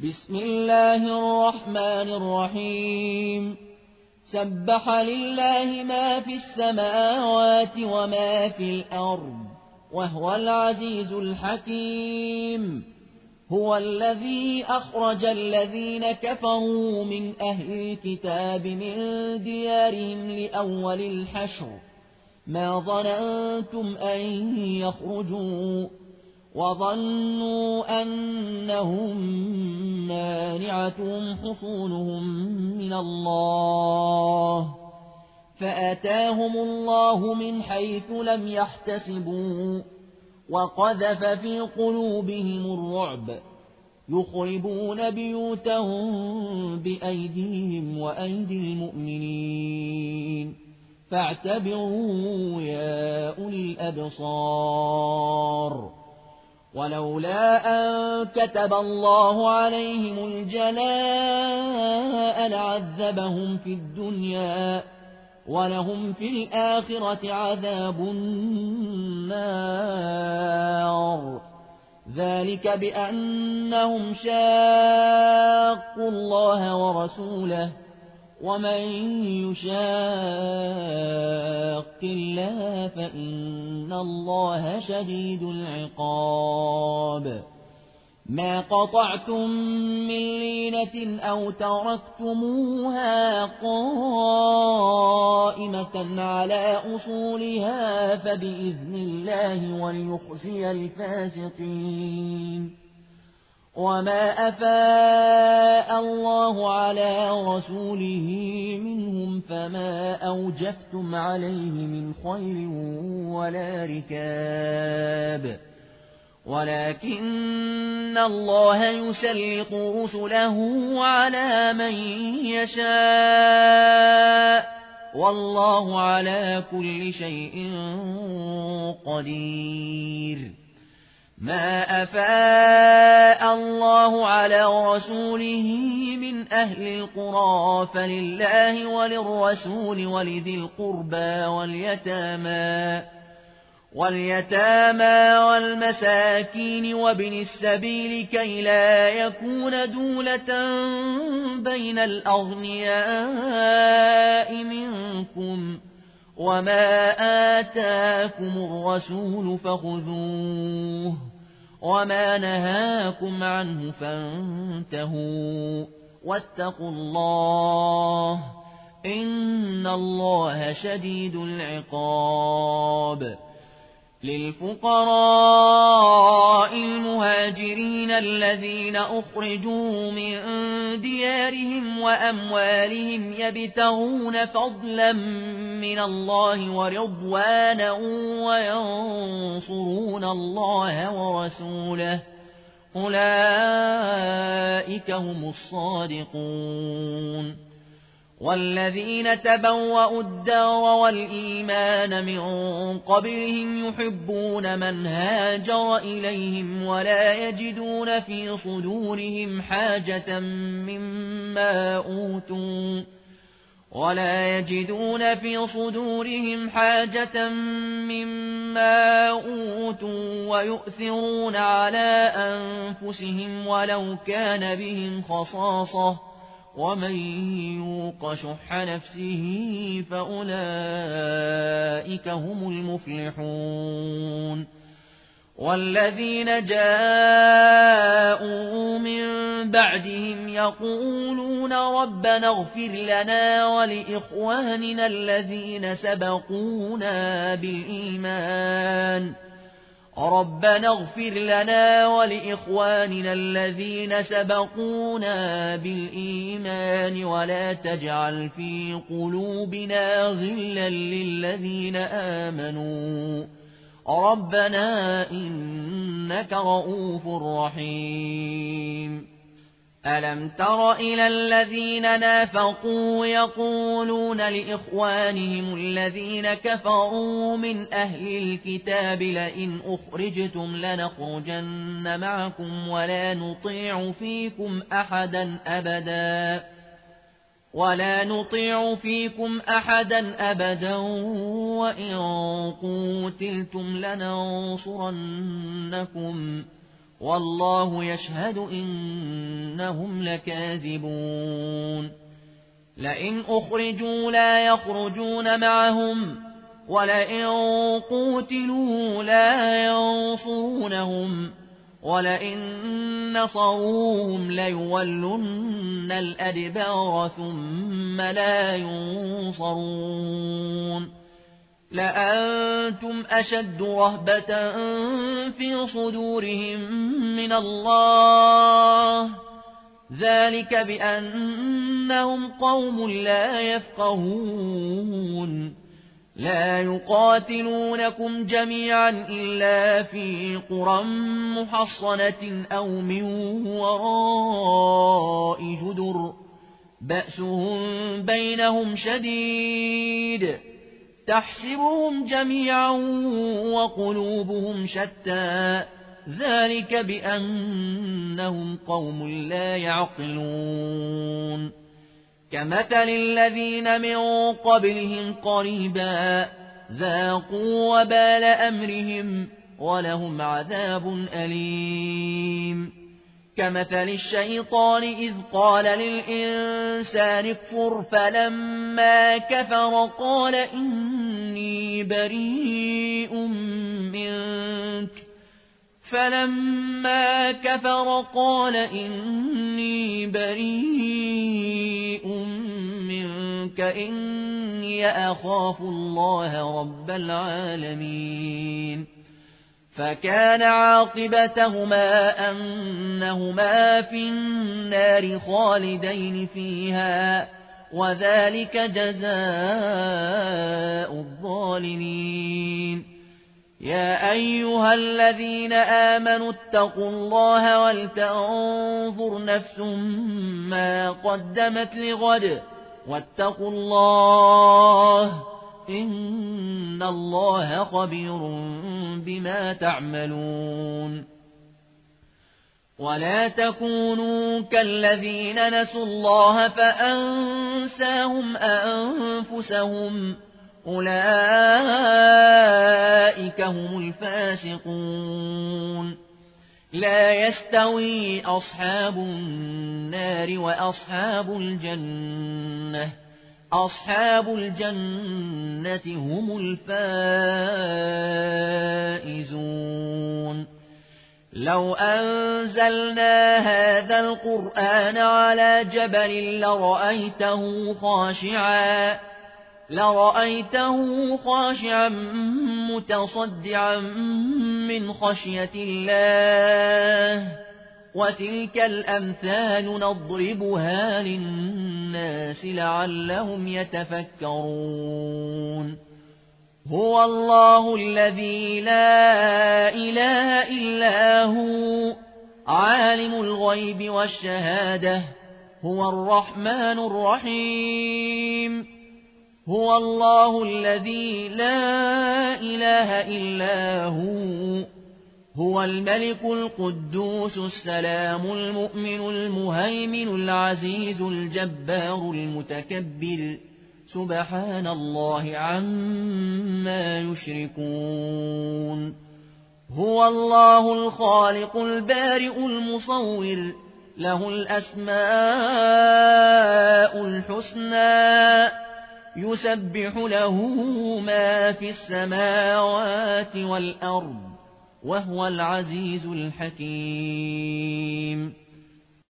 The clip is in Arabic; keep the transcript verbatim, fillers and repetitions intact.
بسم الله الرحمن الرحيم سبح لله ما في السماوات وما في الأرض وهو العزيز الحكيم هو الذي أخرج الذين كفروا من أهل الكتاب من ديارهم لأول الحشر ما ظننتم أن يخرجوا وظنوا أنهم مانعتهم حصونهم من الله فأتاهم الله من حيث لم يحتسبوا وقذف في قلوبهم الرعب يخربون بيوتهم بأيديهم وأيدي المؤمنين فاعتبروا يا أولي الأبصار ولولا أن كتب الله عليهم الجلاء لعذبهم في الدنيا ولهم في الآخرة عذاب النار ذلك بأنهم شاقوا الله ورسوله ومن يشاق الله فإن الله شديد العقاب ما قطعتم من لينة أو تركتموها قائمة على أصولها فبإذن الله وليخزي الفاسقين وما أفاء الله على رسوله منهم فما أوجفتم عليه من خير ولا ركاب ولكن الله يسلط رسله على من يشاء والله على كل شيء قدير ما أفاء الله على رسوله من أهل القرى فلله وللرسول ولذي القربى واليتامى واليتامى والمساكين وابن السبيل كي لا يكون دولة بين الأغنياء منكم وما آتاكم الرسول فخذوه وما نهاكم عنه فانتهوا واتقوا الله إن الله شديد العقاب للفقراء المهاجرين الذين أخرجوا من ديارهم وأموالهم يبتغون فضلا من الله ورضوانا وينصرون الله ورسوله أولئك هم الصادقون والذين تبوأوا الدار والإيمان من قبلهم يحبون من هاجر إليهم ولا يجدون في صدورهم حاجة مما أوتوا ولا يجدون في صدورهم حاجة مما أوتوا ويؤثرون على أنفسهم ولو كان بهم خصاصة ومن يوق شح نفسه فأولئك هم المفلحون والذين جاءوا من بعدهم يقولون ربنا اغفر لنا ولإخواننا الذين سبقونا بالإيمان ربنا اغفر لنا ولإخواننا الذين سبقونا بالإيمان ولا تجعل في قلوبنا غلا للذين آمنوا ربنا إنك رؤوف رحيم ألم تر إلى الذين نافقوا يقولون لإخوانهم الذين كفروا من أهل الكتاب لئن أخرجتم لنخرجن معكم ولا نطيع فيكم أحدا أبدا ولا نطيع فيكم أحدا أبدا وإن قوتلتم لننصرنكم والله يشهد إنهم لكاذبون لئن أخرجوا لا يخرجون معهم ولئن قوتلوا لا ينصرونهم ولئن نصروهم ليولن الأدبار ثم لا ينصرون لأنتم أشد رهبة في صدورهم من الله ذلك بأنهم قوم لا يفقهون لا يقاتلونكم جميعا إلا في قرى محصنة أو من وراء جدر بأسهم بينهم شديد تحسبهم جميعا وقلوبهم شتى ذلك بأنهم قوم لا يعقلون كمثل الذين من قبلهم قريبا ذاقوا وبال أمرهم ولهم عذاب أليم كمثل الشيطان إذ قال للإنسان اكفر فلما كفر قال إني بريء منك فلما كفر قال إني بريء منك إني أخاف الله رب العالمين فكان عاقبتهما أنهما في النار خالدين فيها وذلك جزاء الظالمين يا أيها الذين آمنوا اتقوا الله ولتنظر نفس ما قدمت لغد واتقوا الله إن الله خبير بما تعملون ولا تكونوا كالذين نسوا الله فأنساهم أنفسهم أولئك هم الفاسقون لا يستوي أصحاب النار وأصحاب الجنة أصحاب الجنة هم الفائزون لو أنزلنا هذا القرآن على جبل لرأيته خاشعا لرأيته خاشعا متصدعا من خشية الله وتلك الأمثال نضربها للناس لعلهم يتفكرون هو الله الذي لا إله إلا هو عالم الغيب والشهادة هو الرحمن الرحيم هو الله الذي لا إله إلا هو هو الملك القدوس السلام المؤمن المهيمن العزيز الجبار المتكبر سبحان الله عما يشركون هو الله الخالق البارئ المصور له الأسماء الحسنى يسبح له ما في السماوات والأرض وهو العزيز الحكيم